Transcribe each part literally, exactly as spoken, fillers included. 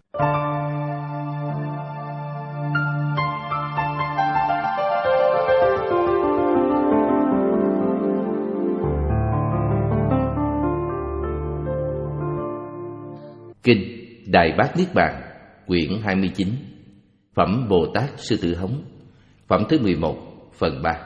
Kinh Đại Bát Niết Bàn, quyển hai mươi chín, Phẩm Bồ Tát Sư Tử Hống, phẩm thứ mười một, phần ba.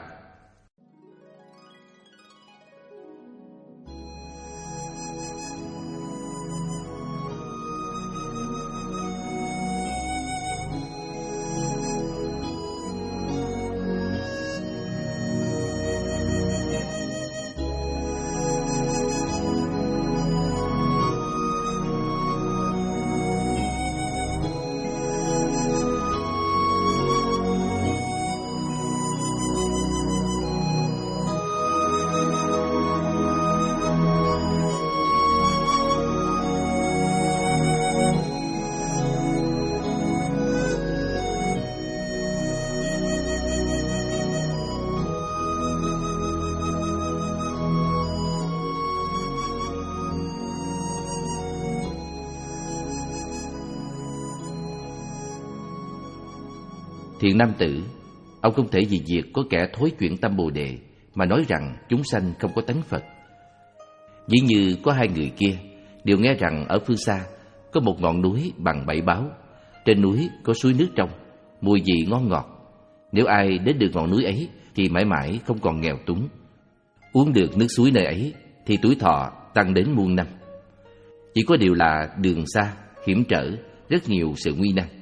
Thiện nam tử, ông không thể vì việc có kẻ thối chuyển tâm Bồ Đề mà nói rằng chúng sanh không có tánh Phật. Dĩ như có hai người kia đều nghe rằng ở phương xa có một ngọn núi bằng bảy báo, trên núi có suối nước trong, mùi vị ngon ngọt. Nếu ai đến được ngọn núi ấy thì mãi mãi không còn nghèo túng. Uống được nước suối nơi ấy thì tuổi thọ tăng đến muôn năm. Chỉ có điều là đường xa, hiểm trở, rất nhiều sự nguy nan.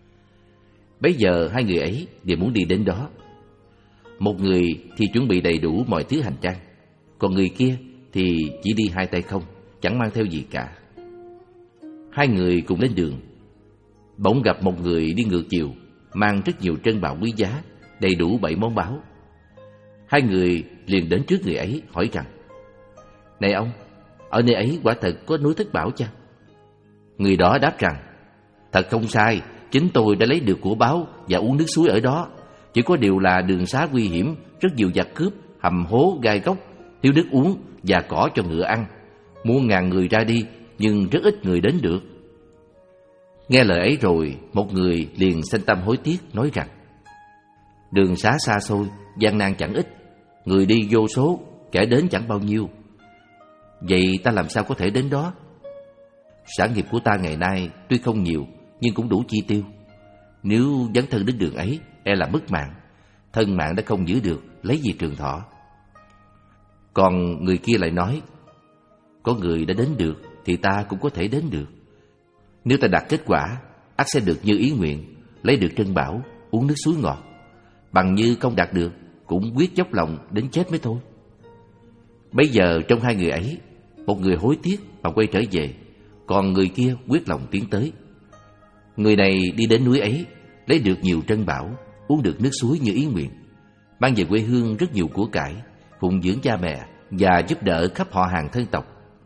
Bấy giờ hai người ấy đều muốn đi đến đó. Một người thì chuẩn bị đầy đủ mọi thứ hành trang, còn người kia thì chỉ đi hai tay không, chẳng mang theo gì cả. Hai người cùng lên đường. Bỗng gặp một người đi ngược chiều, mang rất nhiều trân bảo quý giá, đầy đủ bảy món báu. Hai người liền đến trước người ấy hỏi rằng: "Này ông, ở nơi ấy quả thật có núi Thất Bảo chăng?" Người đó đáp rằng: "Thật không sai, chính tôi đã lấy được của báu và uống nước suối ở đó. Chỉ có điều là đường xá nguy hiểm, rất nhiều giặc cướp, hầm hố gai góc, thiếu nước uống và cỏ cho ngựa ăn. Muôn ngàn người ra đi, nhưng rất ít người đến được." Nghe lời ấy rồi, một người liền sanh tâm hối tiếc, nói rằng: "Đường xá xa xôi, gian nan chẳng ít, người đi vô số, kẻ đến chẳng bao nhiêu. Vậy ta làm sao có thể đến đó? Sản nghiệp của ta ngày nay tuy không nhiều, nhưng cũng đủ chi tiêu. Nếu dấn thân đến đường ấy, e là mất mạng. Thân mạng đã không giữ được, lấy gì trường thọ?" Còn người kia lại nói: "Có người đã đến được thì ta cũng có thể đến được. Nếu ta đạt kết quả, ắt sẽ được như ý nguyện, lấy được trân bảo, uống nước suối ngọt. Bằng như không đạt được, cũng quyết dốc lòng đến chết mới thôi." Bây giờ trong hai người ấy, một người hối tiếc mà quay trở về, còn người kia quyết lòng tiến tới. Người này đi đến núi ấy, lấy được nhiều trân bảo, uống được nước suối như ý nguyện, mang về quê hương rất nhiều của cải, phụng dưỡng cha mẹ và giúp đỡ khắp họ hàng thân tộc.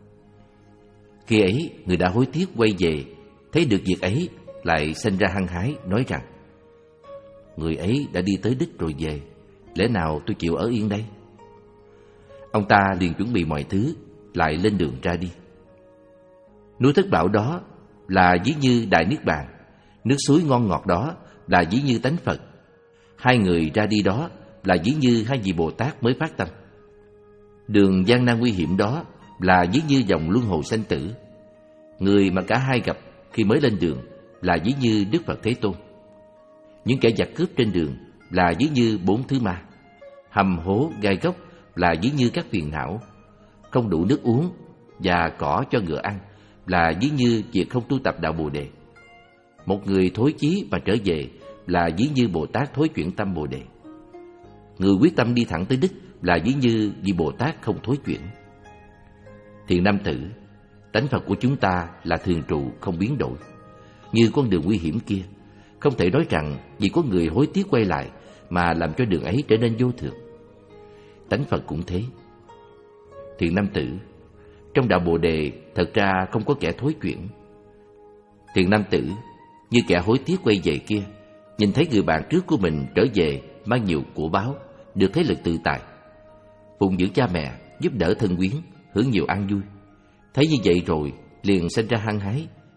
Khi ấy, người đã hối tiếc quay về, thấy được việc ấy, lại sinh ra hăng hái, nói rằng: "Người ấy đã đi tới đích rồi về, lẽ nào tôi chịu ở yên đây?" Ông ta liền chuẩn bị mọi thứ, lại lên đường ra đi. Núi Thất Bảo đó là ví như Đại Niết Bàn, nước suối ngon ngọt đó là ví như tánh Phật. Hai người ra đi đó là ví như hai vị Bồ Tát mới phát tâm. Đường gian nan nguy hiểm đó là ví như dòng luân hồi sanh tử. Người mà cả hai gặp khi mới lên đường là ví như Đức Phật Thế Tôn. Những kẻ giặc cướp trên đường là ví như bốn thứ ma. Hầm hố gai góc là ví như các phiền não. Không đủ nước uống và cỏ cho ngựa ăn là ví như việc không tu tập đạo Bồ Đề. Một người thối chí mà trở về là ví như Bồ Tát thối chuyển tâm Bồ Đề. Người quyết tâm đi thẳng tới đích là ví như vị Bồ Tát không thối chuyển. Thiện nam tử, tánh Phật của chúng ta là thường trụ không biến đổi. Như con đường nguy hiểm kia, không thể nói rằng vì có người hối tiếc quay lại mà làm cho đường ấy trở nên vô thường. Tánh Phật cũng thế. Thiện nam tử, trong đạo Bồ Đề thật ra không có kẻ thối chuyển. Thiện nam tử, như kẻ hối tiếc quay về kia, nhìn thấy người bạn trước của mình trở về mang nhiều của báu, được thế lực tự tại, phụng dưỡng cha mẹ, giúp đỡ thân quyến, hưởng nhiều an vui. Thấy như vậy rồi liền sinh ra hăng hái,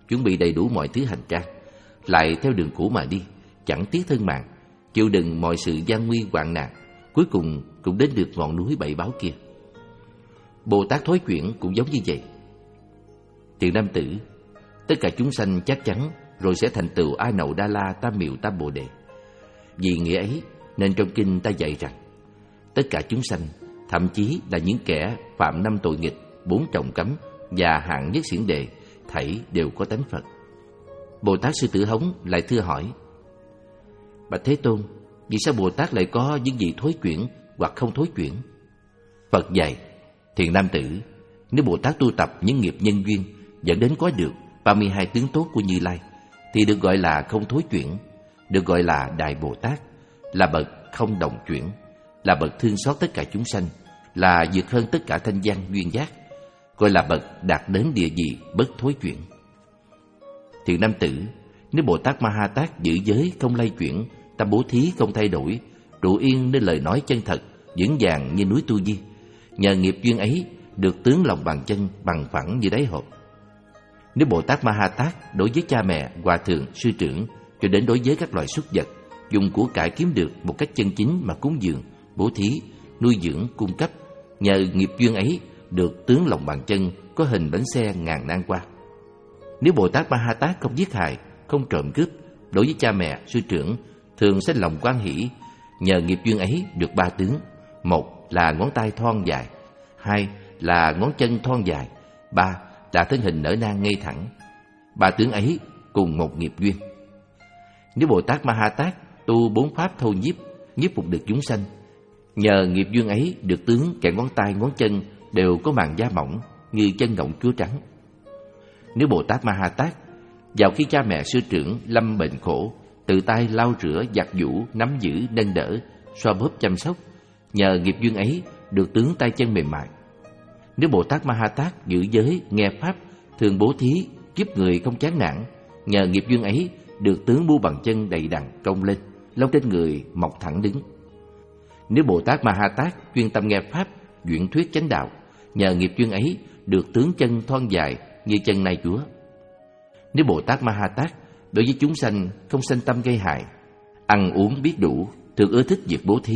chuẩn bị đầy đủ mọi thứ hành trang, lại theo đường cũ mà đi, chẳng tiếc thân mạng, chịu đựng mọi sự gian nguy hoạn nạn, cuối cùng cũng đến được ngọn núi bảy báo kia. Bồ Tát thối chuyển cũng giống như vậy. Thiện nam tử, tất cả chúng sanh chắc chắn rồi sẽ thành tựu A Nậu Đa La Tam Miệu Tam Bồ Đề. Vì nghĩa ấy nên trong kinh ta dạy rằng tất cả chúng sanh, thậm chí là những kẻ phạm năm tội nghịch, bốn trọng cấm và hạng nhất xiển đề, thảy đều có tánh Phật. Bồ Tát Sư Tử Hống lại thưa hỏi: Bạch Thế Tôn, vì sao Bồ Tát lại có những gì thối chuyển hoặc không thối chuyển? Phật dạy: Thiện nam tử, nếu Bồ Tát tu tập những nghiệp nhân duyên dẫn đến có được ba mươi hai tướng tốt của Như Lai thì được gọi là không thối chuyển, được gọi là Đại Bồ Tát, là bậc không đồng chuyển, là bậc thương xót tất cả chúng sanh, là vượt hơn tất cả thanh văn duyên giác, gọi là bậc đạt đến địa vị bất thối chuyển. Thiện nam tử, nếu Bồ Tát Ma Ha Tát giữ giới không lay chuyển, tâm bố thí không thay đổi, trụ yên nên lời nói chân thật, vững vàng như núi Tu Di, nhờ nghiệp duyên ấy được tướng lòng bàn chân bằng phẳng như đáy hộp. Nếu Bồ Tát Ma Ha Tát đối với cha mẹ, hòa thượng, sư trưởng, cho đến đối với các loài súc vật, dùng của cải kiếm được một cách chân chính mà cúng dường, bố thí, nuôi dưỡng, cung cấp, nhờ nghiệp duyên ấy được tướng lòng bàn chân có hình bánh xe ngàn nan qua. Nếu Bồ Tát Ma Ha Tát không giết hại, không trộm cướp, đối với cha mẹ, sư trưởng, thường sinh lòng quan hỷ, nhờ nghiệp duyên ấy được ba tướng: một là ngón tay thon dài, hai là ngón chân thon dài, ba là thân hình nở nang ngay thẳng. Ba tướng ấy cùng một nghiệp duyên. Nếu Bồ Tát Ma Ha Tát tu bốn pháp thâu nhiếp, nhiếp phục được chúng sanh, nhờ nghiệp duyên ấy được tướng cả ngón tay ngón chân đều có màng da mỏng như chân ngỗng chúa trắng. Nếu Bồ Tát Ma Ha Tát vào khi cha mẹ sư trưởng lâm bệnh khổ, tự tay lau rửa, giặt giũ, nắm giữ, nâng đỡ, xoa bóp chăm sóc, nhờ nghiệp duyên ấy được tướng tay chân mềm mại. Nếu Bồ Tát Ma Ha Tát giữ giới, nghe pháp, thường bố thí, giúp người không chán nản, nhờ nghiệp duyên ấy được tướng mu bàn chân đầy đặn cong lên, lông trên người mọc thẳng đứng. Nếu Bồ Tát Ma Ha Tát chuyên tâm nghe pháp, duyện thuyết chánh đạo, nhờ nghiệp duyên ấy được tướng chân thon dài như chân nai chúa. Nếu Bồ Tát Ma Ha Tát đối với chúng sanh không sanh tâm gây hại, ăn uống biết đủ, thường ưa thích việc bố thí,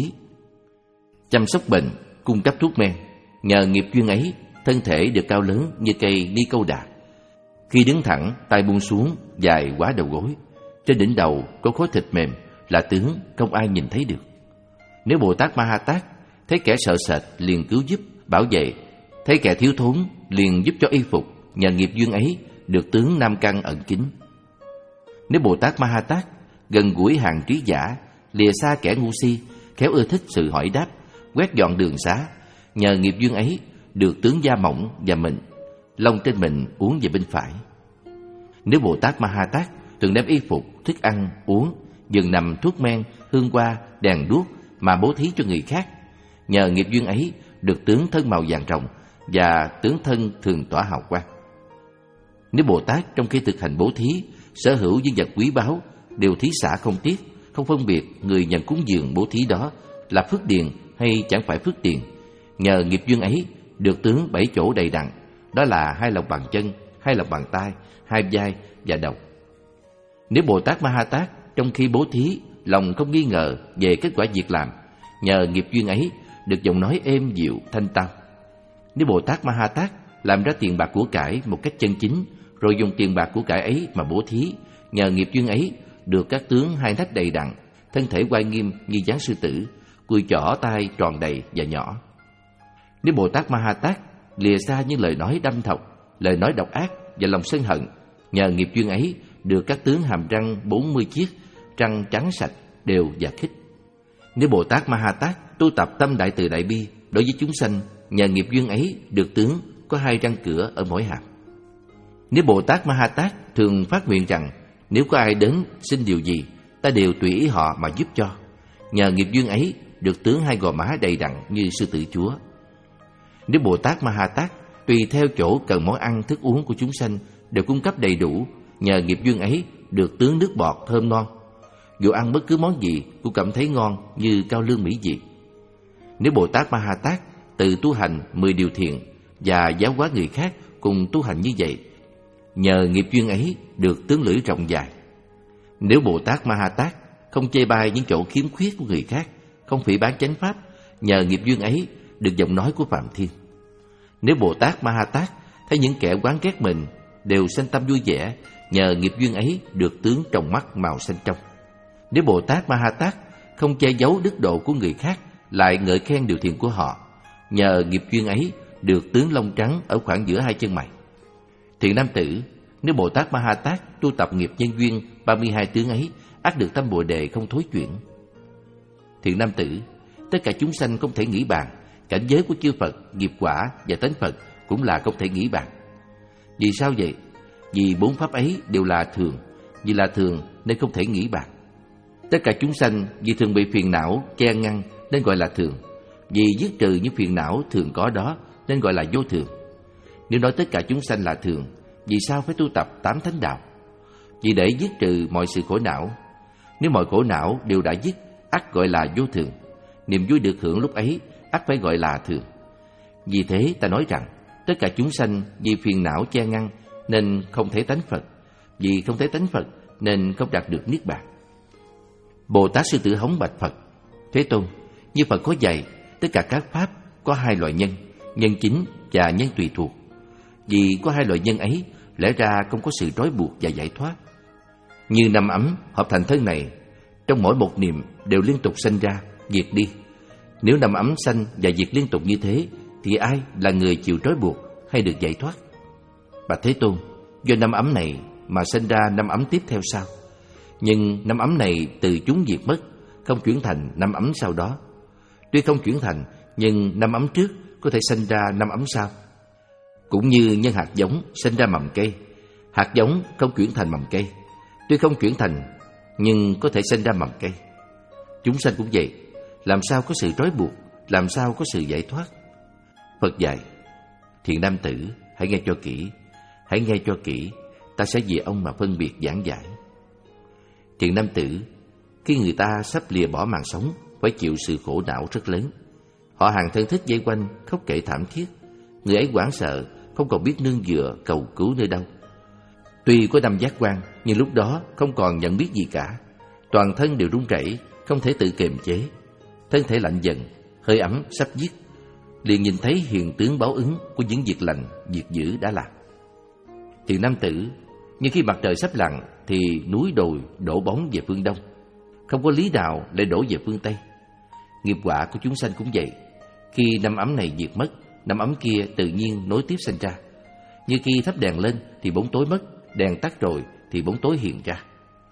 chăm sóc bệnh, cung cấp thuốc men, nhờ nghiệp duyên ấy thân thể được cao lớn như cây ni câu đà. Khi đứng thẳng, tay buông xuống, dài quá đầu gối, trên đỉnh đầu có khối thịt mềm, là tướng không ai nhìn thấy được. Nếu Bồ Tát Ma Ha Tát thấy kẻ sợ sệt liền cứu giúp, bảo vệ, thấy kẻ thiếu thốn liền giúp cho y phục, nhờ nghiệp duyên ấy được tướng nam căn ẩn kín. Nếu Bồ Tát Ma Ha Tát gần gũi hàng trí giả, lìa xa kẻ ngu si, khéo ưa thích sự hỏi đáp, quét dọn đường xá, nhờ nghiệp duyên ấy được tướng da mỏng và mịn, lông trên mình uốn về bên phải. Nếu Bồ Tát Ma Ha Tát thường đem y phục, thức ăn, uống, giường nằm, thuốc men, hương hoa, đèn đuốc mà bố thí cho người khác, nhờ nghiệp duyên ấy được tướng thân màu vàng rồng và tướng thân thường tỏa hào quang. Nếu Bồ Tát trong khi thực hành bố thí sở hữu những vật quý báu, đều thí xả không tiếc, không phân biệt người nhận cúng dường bố thí đó là phước điền hay chẳng phải phước điền, nhờ nghiệp duyên ấy được tướng bảy chỗ đầy đặn, đó là hai lòng bàn chân, hai lòng bàn tay, hai vai và đầu. Nếu Bồ Tát Ma Ha Tát trong khi bố thí lòng không nghi ngờ về kết quả việc làm, nhờ nghiệp duyên ấy được giọng nói êm dịu thanh tao. Nếu Bồ Tát Ma Ha Tát làm ra tiền bạc của cải một cách chân chính, rồi dùng tiền bạc của cải ấy mà bố thí, nhờ nghiệp duyên ấy được các tướng hai nách đầy đặn, thân thể oai nghiêm như dáng sư tử, cùi chỏ tay tròn đầy và nhỏ. Nếu Bồ Tát Ma Ha Tát lìa xa những lời nói đâm thọc, lời nói độc ác và lòng sân hận, nhờ nghiệp duyên ấy được các tướng hàm răng bốn mươi chiếc, răng trắng sạch, đều và khích. Nếu Bồ Tát Ma Ha Tát tu tập tâm đại từ đại bi đối với chúng sanh, nhờ nghiệp duyên ấy được tướng có hai răng cửa ở mỗi hàm. Nếu Bồ Tát Ma Ha Tát thường phát nguyện rằng nếu có ai đến xin điều gì, ta đều tùy ý họ mà giúp cho, nhờ nghiệp duyên ấy được tướng hai gò má đầy đặn như sư tử chúa. Nếu Bồ Tát Ma Ha Tát tùy theo chỗ cần món ăn thức uống của chúng sanh đều cung cấp đầy đủ, nhờ nghiệp duyên ấy được tướng nước bọt thơm ngon, dù ăn bất cứ món gì cũng cảm thấy ngon như cao lương mỹ vị. Nếu Bồ Tát Ma Ha Tát tự tu hành mười điều thiện và giáo hóa người khác cùng tu hành như vậy, nhờ nghiệp duyên ấy được tướng lưỡi rộng dài. Nếu Bồ Tát Ma Ha Tát không chê bai những chỗ khiếm khuyết của người khác, không phỉ báng chánh pháp, nhờ nghiệp duyên ấy được giọng nói của Phạm Thiên. Nếu Bồ Tát Ma Ha Tát thấy những kẻ oán ghét mình đều sanh tâm vui vẻ, nhờ nghiệp duyên ấy được tướng trong mắt màu xanh trong. Nếu Bồ Tát Ma Ha Tát không che giấu đức độ của người khác, lại ngợi khen điều thiện của họ, nhờ nghiệp duyên ấy được tướng lông trắng ở khoảng giữa hai chân mày. Thiện nam tử, nếu Bồ Tát Ma Ha Tát tu tập nghiệp nhân duyên ba mươi hai tướng ấy, ắt được tâm Bồ Đề không thối chuyển. Thiện nam tử, tất cả chúng sanh không thể nghĩ bàn, cảnh giới của chư Phật, nghiệp quả và tánh Phật cũng là không thể nghĩ bàn. Vì sao vậy? Vì bốn pháp ấy đều là thường, vì là thường nên không thể nghĩ bàn. Tất cả chúng sanh vì thường bị phiền não che ngăn nên gọi là thường, vì dứt trừ những phiền não thường có đó nên gọi là vô thường. Nếu nói tất cả chúng sanh là thường, vì sao phải tu tập tám thánh đạo? Vì để dứt trừ mọi sự khổ não. Nếu mọi khổ não đều đã dứt, ắt gọi là vô thường. Niềm vui được hưởng lúc ấy ắt phải gọi là thường. Vì thế ta nói rằng tất cả chúng sanh vì phiền não che ngăn nên không thấy tánh Phật, vì không thấy tánh Phật nên không đạt được niết bàn. Bồ Tát Sư Tử Hống bạch Phật: Thế Tôn, như Phật có dạy, tất cả các pháp có hai loại nhân, nhân chính và nhân tùy thuộc. Vì có hai loại nhân ấy, lẽ ra không có sự trói buộc và giải thoát. Như năm ấm hợp thành thân này, trong mỗi một niệm đều liên tục sanh ra, diệt đi. Nếu năm ấm sanh và diệt liên tục như thế, thì ai là người chịu trói buộc hay được giải thoát? Bạch Thế Tôn, do năm ấm này mà sinh ra năm ấm tiếp theo sau. Nhưng năm ấm này từ chúng diệt mất, không chuyển thành năm ấm sau đó. Tuy không chuyển thành, nhưng năm ấm trước có thể sinh ra năm ấm sau. Cũng như nhân hạt giống sinh ra mầm cây, hạt giống không chuyển thành mầm cây. Tuy không chuyển thành, nhưng có thể sinh ra mầm cây. Chúng sanh cũng vậy, làm sao có sự trói buộc, làm sao có sự giải thoát? Phật dạy: Thiện nam tử, hãy nghe cho kỹ, hãy nghe cho kỹ, ta sẽ vì ông mà phân biệt giảng giải. Thiện nam tử, khi người ta sắp lìa bỏ mạng sống, phải chịu sự khổ não rất lớn. Họ hàng thân thích vây quanh khóc kể thảm thiết. Người ấy hoảng sợ, không còn biết nương dựa cầu cứu nơi đâu. Tuy có năm giác quan, nhưng lúc đó không còn nhận biết gì cả. Toàn thân đều run rẩy, không thể tự kiềm chế. Thân thể lạnh dần, hơi ấm sắp dứt, liền nhìn thấy hiện tướng báo ứng của những việc lành, việc dữ đã làm. Thiện nam tử, nhưng khi mặt trời sắp lặn thì núi đồi đổ bóng về phương đông, không có lý nào lại đổ về phương tây. Nghiệp quả của chúng sanh cũng vậy. Khi năm ấm này diệt mất, năm ấm kia tự nhiên nối tiếp sinh ra. Như khi thắp đèn lên thì bóng tối mất, đèn tắt rồi thì bóng tối hiện ra.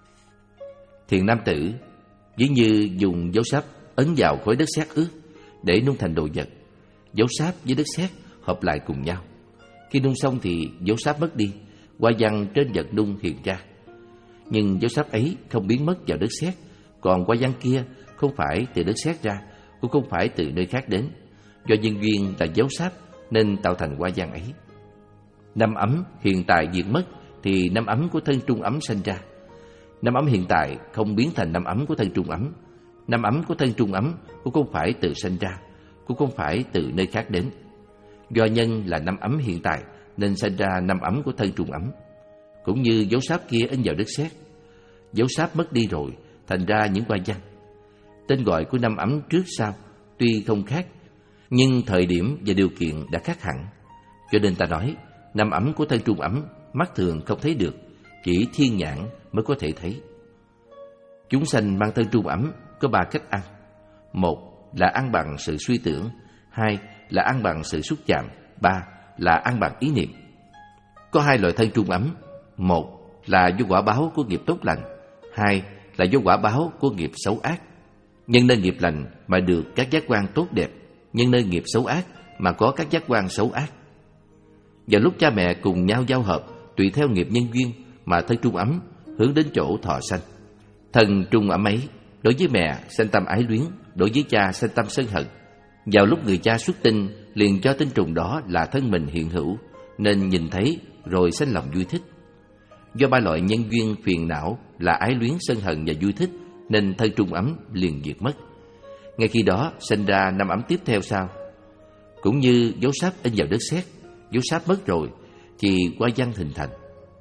Thiện nam tử, ví như dùng dấu sáp ấn vào khối đất sét ướt để nung thành đồ vật. Dấu sáp với đất sét hợp lại cùng nhau. Khi nung xong thì dấu sáp mất đi, hoa văn trên vật nung hiện ra. Nhưng dấu sáp ấy không biến mất vào đất sét, còn hoa văn kia không phải từ đất sét ra, cũng không phải từ nơi khác đến. Do nhân duyên là dấu sáp nên tạo thành hoa văn ấy. Năm ấm hiện tại diệt mất thì năm ấm của thân trung ấm sinh ra. Năm ấm hiện tại không biến thành năm ấm của thân trung ấm. Năm ấm của thân trung ấm cũng không phải từ sinh ra, cũng không phải từ nơi khác đến. Do nhân là năm ấm hiện tại nên sinh ra năm ấm của thân trung ấm. Cũng như dấu sáp kia in vào đất sét, dấu sáp mất đi rồi thành ra những hoa văn. Tên gọi của năm ấm trước sau tuy không khác, nhưng thời điểm và điều kiện đã khác hẳn. Cho nên ta nói năm ấm của thân trung ấm mắt thường không thấy được, chỉ thiên nhãn mới có thể thấy. Chúng sanh mang thân trung ấm có ba cách ăn. Một là ăn bằng sự suy tưởng, hai là ăn bằng sự xúc chạm, ba là ăn bằng ý niệm. Có hai loại thân trung ấm. Một là do quả báo của nghiệp tốt lành, hai là do quả báo của nghiệp xấu ác. Nhân nơi nghiệp lành mà được các giác quan tốt đẹp, nhân nơi nghiệp xấu ác mà có các giác quan xấu ác. Vào lúc cha mẹ cùng nhau giao hợp, tùy theo nghiệp nhân duyên mà thân trung ấm hướng đến chỗ thọ sanh. Thân trung ấm ấy đối với mẹ sanh tâm ái luyến, đối với cha sanh tâm sân hận. Vào lúc người cha xuất tinh liền cho tinh trùng đó là thân mình hiện hữu, nên nhìn thấy rồi sanh lòng vui thích. Do ba loại nhân duyên phiền não là ái luyến, sân hận và vui thích nên thân trung ấm liền diệt mất. Ngay khi đó sinh ra năm ấm tiếp theo sau. Cũng như dấu sáp in vào đất sét, dấu sáp mất rồi thì hoa văn hình thành.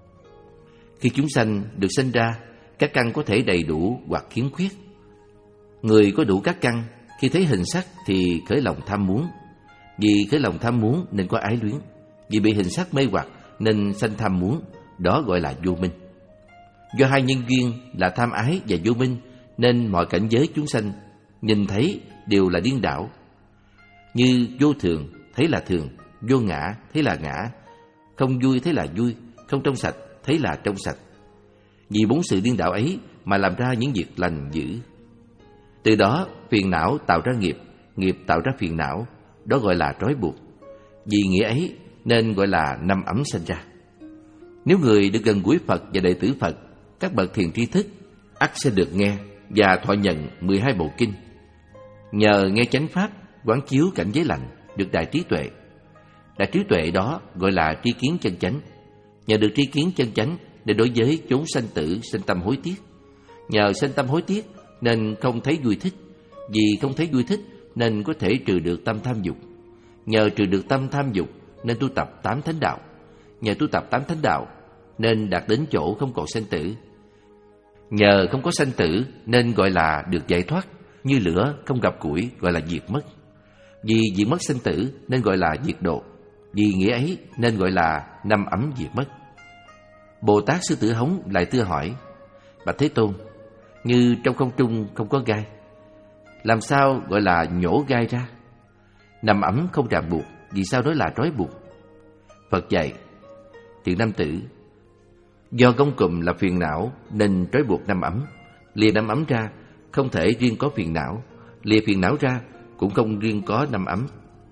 Khi chúng sanh được sinh ra, các căn có thể đầy đủ hoặc khiếm khuyết. Người có đủ các căn, khi thấy hình sắc thì khởi lòng tham muốn. Vì khởi lòng tham muốn nên có ái luyến. Vì bị hình sắc mê hoặc nên sanh tham muốn, đó gọi là vô minh. Do hai nhân duyên là tham ái và vô minh nên mọi cảnh giới chúng sanh nhìn thấy đều là điên đảo. Như vô thường thấy là thường, vô ngã thấy là ngã, không vui thấy là vui, không trong sạch thấy là trong sạch. Vì bốn sự điên đảo ấy mà làm ra những việc lành dữ. Từ đó phiền não tạo ra nghiệp, nghiệp tạo ra phiền não, đó gọi là trói buộc. Vì nghĩa ấy nên gọi là năm ấm sanh ra. Nếu người được gần gũi Phật và đệ tử Phật, các bậc thiền tri thức, ắt sẽ được nghe và thọ nhận mười hai bộ kinh. Nhờ nghe chánh pháp, quán chiếu cảnh giới lành, được đại trí tuệ. Đại trí tuệ đó gọi là tri kiến chân chánh. Nhờ được tri kiến chân chánh để đối với chốn sanh tử sinh tâm hối tiếc. Nhờ sinh tâm hối tiếc nên không thấy vui thích. Vì không thấy vui thích nên có thể trừ được tâm tham dục. Nhờ trừ được tâm tham dục nên tu tập tám thánh đạo. Nhờ tu tập tám thánh đạo nên đạt đến chỗ không còn sanh tử. Nhờ không có sanh tử nên gọi là được giải thoát. Như lửa không gặp củi gọi là diệt mất. Vì diệt mất sanh tử nên gọi là diệt độ. Vì nghĩa ấy nên gọi là năm ấm diệt mất. Bồ Tát Sư Tử Hống lại thưa hỏi: Bạch Thế Tôn, như trong không trung không có gai, làm sao gọi là nhổ gai ra? Năm ấm không ràng buộc, vì sao đó là trói buộc? Phật dạy: Thiện nam tử, do gông cùm là phiền não nên trói buộc năm ấm. Lìa năm ấm ra không thể riêng có phiền não, lìa phiền não ra cũng không riêng có năm ấm.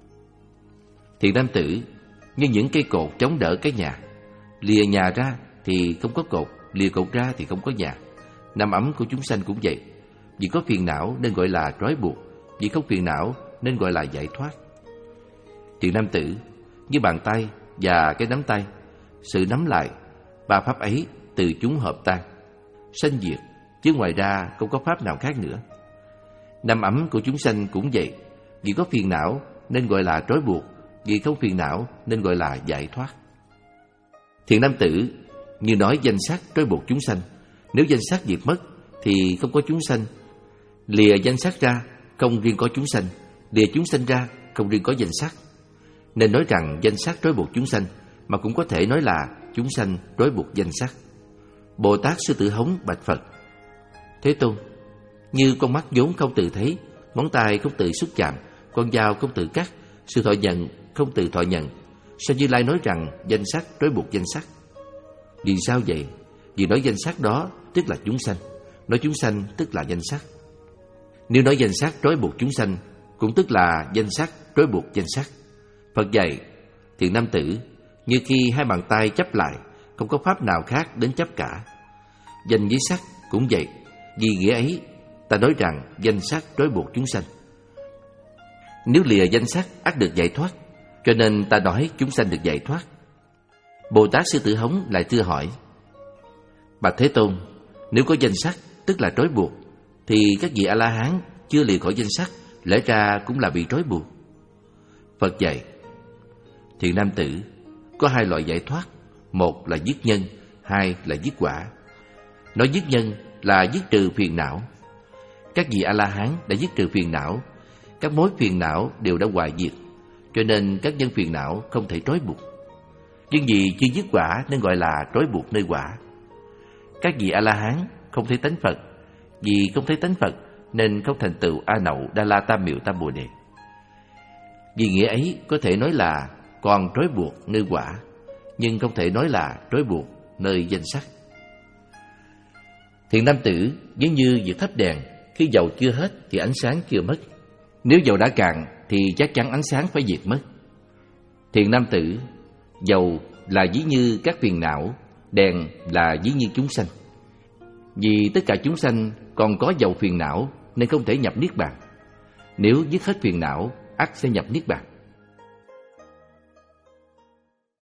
Thiện nam tử, như những cây cột chống đỡ cái nhà, lìa nhà ra thì không có cột, lìa cột ra thì không có nhà. Năm ấm của chúng sanh cũng vậy. Vì có phiền não nên gọi là trói buộc, vì không phiền não nên gọi là giải thoát. Thiện nam tử, như bàn tay và cái nắm tay, sự nắm lại, ba pháp ấy từ chúng hợp tan, sanh diệt, chứ ngoài ra không có pháp nào khác nữa. Năm ấm của chúng sanh cũng vậy. Vì có phiền não nên gọi là trói buộc, vì không phiền não nên gọi là giải thoát. Thiện nam tử, như nói danh sắc trói buộc chúng sanh. Nếu danh sắc diệt mất thì không có chúng sanh. Lìa danh sắc ra không riêng có chúng sanh, lìa chúng sanh ra không riêng có danh sắc. Nên nói rằng danh sắc trói buộc chúng sanh, mà cũng có thể nói là chúng sanh trói buộc danh sắc. Bồ Tát Sư Tử Hống bạch Phật: Thế Tôn, như con mắt vốn không tự thấy, ngón tay không tự xúc chạm, con dao không tự cắt, sự thọ nhận không tự thọ nhận, sao Như Lai nói rằng danh sắc trói buộc danh sắc? Vì sao vậy? Vì nói danh sắc đó tức là chúng sanh, nói chúng sanh tức là danh sắc. Nếu nói danh sắc trói buộc chúng sanh, cũng tức là danh sắc trói buộc danh sắc. Phật dạy: Thiện nam tử, như khi hai bàn tay chấp lại, không có pháp nào khác đến chấp cả. Danh với sắc cũng vậy. Vì nghĩa ấy, ta nói rằng danh sắc trói buộc chúng sanh. Nếu lìa danh sắc ắt được giải thoát, cho nên ta nói chúng sanh được giải thoát. Bồ Tát Sư Tử Hống lại thưa hỏi: Bạch Thế Tôn, nếu có danh sắc tức là trói buộc, thì các vị A-la-hán chưa lìa khỏi danh sắc, lẽ ra cũng là bị trói buộc. Phật dạy: Thiện nam tử, có hai loại giải thoát. Một là dứt nhân, hai là dứt quả. Nói dứt nhân là dứt trừ phiền não. Các vị A-la-hán đã dứt trừ phiền não. Các mối phiền não đều đã hoại diệt, cho nên các nhân phiền não không thể trói buộc. Nhưng vì chưa dứt quả nên gọi là trói buộc nơi quả. Các vị A-la-hán không thấy tánh Phật. Vì không thấy tánh Phật nên không thành tựu A Nậu Đa La Tam Miệu Tam Bồ Đề. Vì nghĩa ấy có thể nói là còn trói buộc nơi quả, nhưng không thể nói là trói buộc nơi danh sắc. Thiện nam tử, giống như việc thắp đèn, khi dầu chưa hết thì ánh sáng chưa mất. Nếu dầu đã cạn thì chắc chắn ánh sáng phải diệt mất. Thiện nam tử, dầu là ví như các phiền não, đèn là ví như chúng sanh. Vì tất cả chúng sanh còn có dầu phiền não nên không thể nhập niết bàn. Nếu dứt hết phiền não, ắt sẽ nhập niết bàn.